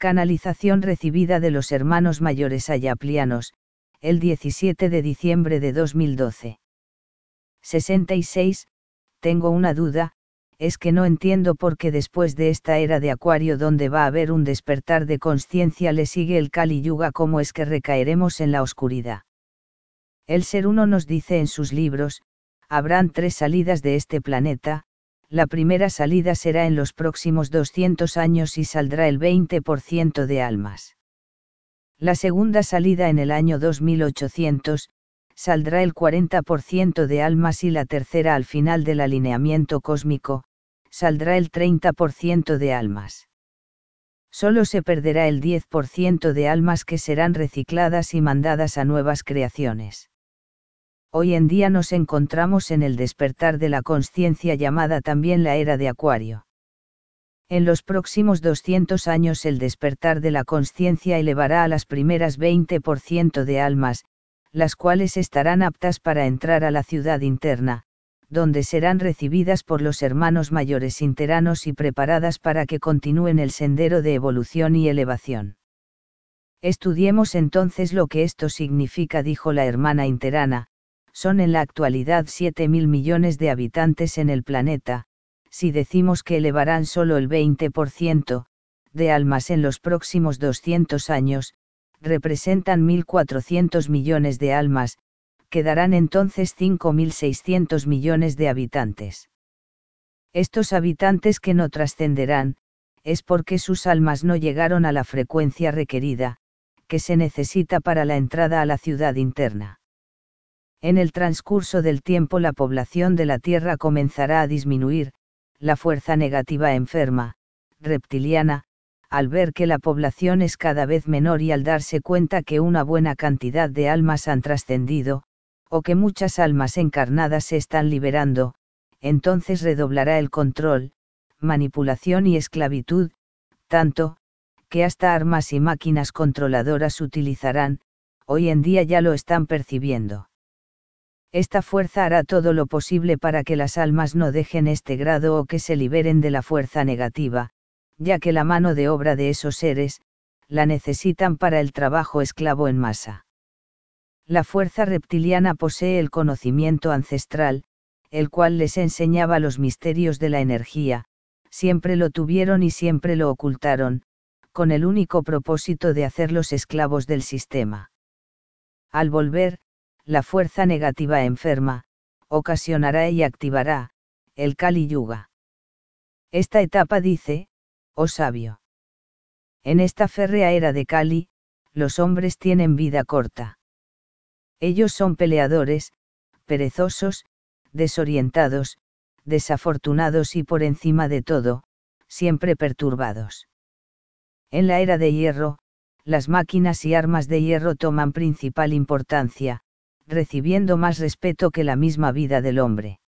Canalización recibida de los hermanos mayores ayaplianos, el 17 de diciembre de 2012. 66. Tengo una duda, es que no entiendo por qué después de esta era de Acuario donde va a haber un despertar de conciencia le sigue el Kali Yuga, cómo es que recaeremos en la oscuridad. El Ser Uno nos dice en sus libros, habrán 3 salidas de este planeta. La primera salida será en los próximos 200 años y saldrá el 20% de almas. La segunda salida en el año 2800, saldrá el 40% de almas y la tercera al final del alineamiento cósmico, saldrá el 30% de almas. Solo se perderá el 10% de almas que serán recicladas y mandadas a nuevas creaciones. Hoy en día nos encontramos en el despertar de la consciencia llamada también la era de Acuario. En los próximos 200 años el despertar de la consciencia elevará a las primeras 20% de almas, las cuales estarán aptas para entrar a la ciudad interna, donde serán recibidas por los hermanos mayores interanos y preparadas para que continúen el sendero de evolución y elevación. Estudiemos entonces lo que esto significa, dijo la hermana interana. Son en la actualidad 7.000 millones de habitantes en el planeta. Si decimos que elevarán solo el 20% de almas en los próximos 200 años, representan 1.400 millones de almas, quedarán entonces 5.600 millones de habitantes. Estos habitantes que no trascenderán, es porque sus almas no llegaron a la frecuencia requerida, que se necesita para la entrada a la ciudad interna. En el transcurso del tiempo la población de la Tierra comenzará a disminuir, la fuerza negativa enferma, reptiliana, al ver que la población es cada vez menor y al darse cuenta que una buena cantidad de almas han trascendido, o que muchas almas encarnadas se están liberando, entonces redoblará el control, manipulación y esclavitud, tanto, que hasta armas y máquinas controladoras utilizarán, hoy en día ya lo están percibiendo. Esta fuerza hará todo lo posible para que las almas no dejen este grado o que se liberen de la fuerza negativa, ya que la mano de obra de esos seres, la necesitan para el trabajo esclavo en masa. La fuerza reptiliana posee el conocimiento ancestral, el cual les enseñaba los misterios de la energía, siempre lo tuvieron y siempre lo ocultaron, con el único propósito de hacerlos esclavos del sistema. Al volver, la fuerza negativa enferma, ocasionará y activará, el Kali Yuga. Esta etapa dice, oh sabio. En esta férrea era de Kali, los hombres tienen vida corta. Ellos son peleadores, perezosos, desorientados, desafortunados y por encima de todo, siempre perturbados. En la era de hierro, las máquinas y armas de hierro toman principal importancia, recibiendo más respeto que la misma vida del hombre.